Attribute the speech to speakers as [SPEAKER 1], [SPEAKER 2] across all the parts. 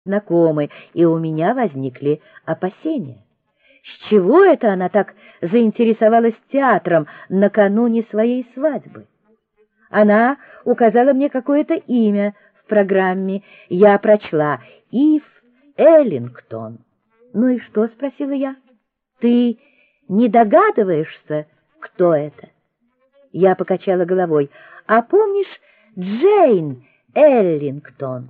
[SPEAKER 1] знакомы, и у меня возникли опасения. С чего это она так заинтересовалась театром накануне своей свадьбы? Она указала мне какое-то имя в программе. Я прочла «Ив Эллингтон». «Ну и что?» — спросила я. «Ты не догадываешься, кто это?» Я покачала головой. «А помнишь Джейн Эллингтон?»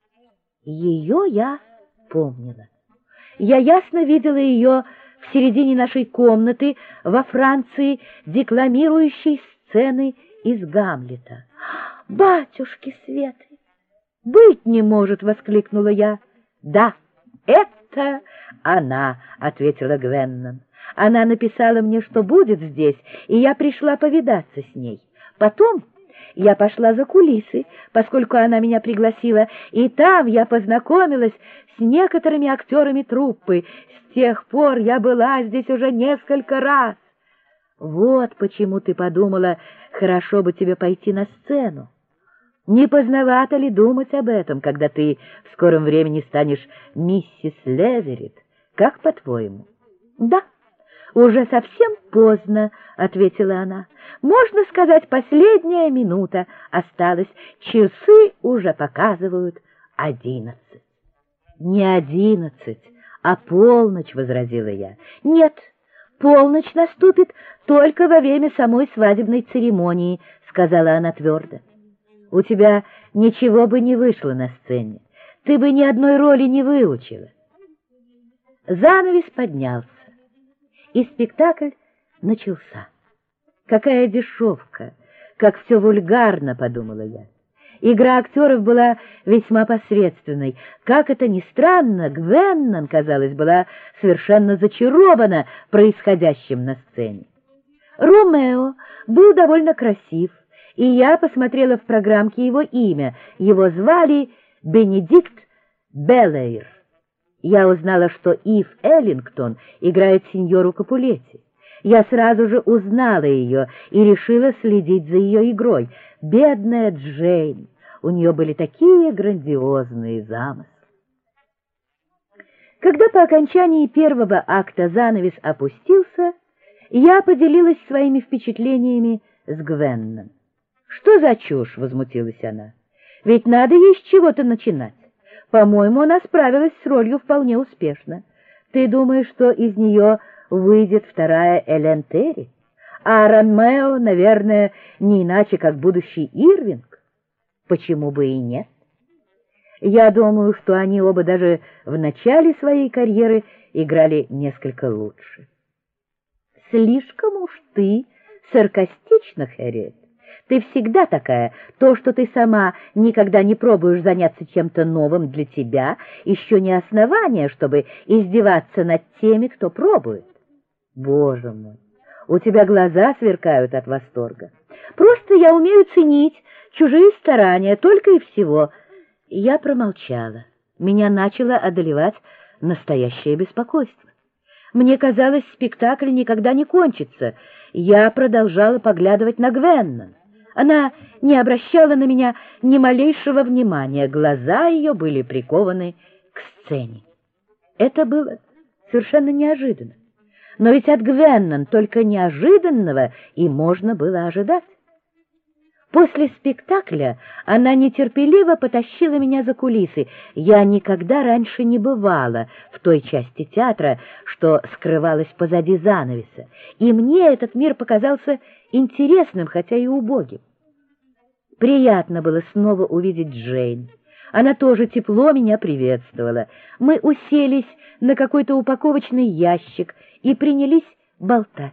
[SPEAKER 1] Ее я помнила. Я ясно видела ее в середине нашей комнаты во Франции, декламирующей сцены из Гамлета. «Батюшки Светы! Быть не может!» — воскликнула я. «Да, это она!» — ответила Гвеннон. «Она написала мне, что будет здесь, и я пришла повидаться с ней. Потом я пошла за кулисы, поскольку она меня пригласила, и там я познакомилась с некоторыми актерами труппы. С тех пор я была здесь уже несколько раз. Вот почему ты подумала, хорошо бы тебе пойти на сцену. Не поздновато ли думать об этом, когда ты в скором времени станешь миссис Леверет? Как по-твоему?» «Да, уже совсем поздно», — ответила она. «Можно сказать, последняя минута осталась. Часы уже показывают 11». «Не 11, а полночь», — возразила я. «Нет, полночь наступит только во время самой свадебной церемонии», — сказала она твердо. «У тебя ничего бы не вышло на сцене, ты бы ни одной роли не выучила». Занавес поднялся, и спектакль начался. «Какая дешевка, как все вульгарно», — подумала я. Игра актеров была весьма посредственной. Как это ни странно, Гвеннон, казалось, была совершенно зачарована происходящим на сцене. Ромео был довольно красив, и я посмотрела в программке его имя. Его звали Бенедикт Белэйр. Я узнала, что Ив Эллингтон играет сеньору Капулетти. Я сразу же узнала ее и решила следить за ее игрой. Бедная Джейн, у нее были такие грандиозные замыслы. Когда по окончании первого акта занавес опустился, я поделилась своими впечатлениями с Гвеннон. «Что за чушь?» — возмутилась она. «Ведь надо ей с чего-то начинать. По-моему, она справилась с ролью вполне успешно. Ты думаешь, что из нее выйдет вторая Элен Терри? А Ромео, наверное, не иначе, как будущий Ирвинг? Почему бы и нет? Я думаю, что они оба даже в начале своей карьеры играли несколько лучше». «Слишком уж ты саркастична, Хэрриет. Ты всегда такая. То, что ты сама никогда не пробуешь заняться чем-то новым для тебя, еще не основание, чтобы издеваться над теми, кто пробует». «Боже мой, у тебя глаза сверкают от восторга». «Просто я умею ценить чужие старания, только и всего». Я промолчала. Меня начало одолевать настоящее беспокойство. Мне казалось, спектакль никогда не кончится. Я продолжала поглядывать на Гвеннон. Она не обращала на меня ни малейшего внимания. Глаза ее были прикованы к сцене. Это было совершенно неожиданно. Но ведь от Гвеннон только неожиданного и можно было ожидать. После спектакля она нетерпеливо потащила меня за кулисы. Я никогда раньше не бывала в той части театра, что скрывалась позади занавеса, и мне этот мир показался интересным, хотя и убогим. Приятно было снова увидеть Джейн. Она тоже тепло меня приветствовала. Мы уселись на какой-то упаковочный ящик и принялись болтать.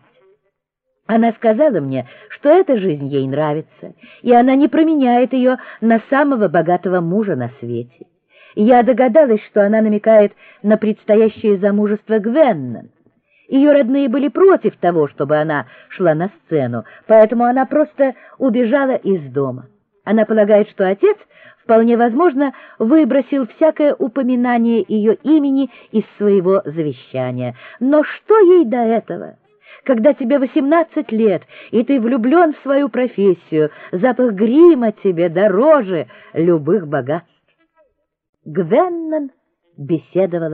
[SPEAKER 1] Она сказала мне, что эта жизнь ей нравится, и она не променяет ее на самого богатого мужа на свете. Я догадалась, что она намекает на предстоящее замужество Гвеннон. Ее родные были против того, чтобы она шла на сцену, поэтому она просто убежала из дома. Она полагает, что отец, вполне возможно, выбросил всякое упоминание ее имени из своего завещания. Но что ей до этого? Когда тебе 18 лет, и ты влюблен в свою профессию, запах грима тебе дороже любых богатств. Гвеннон беседовала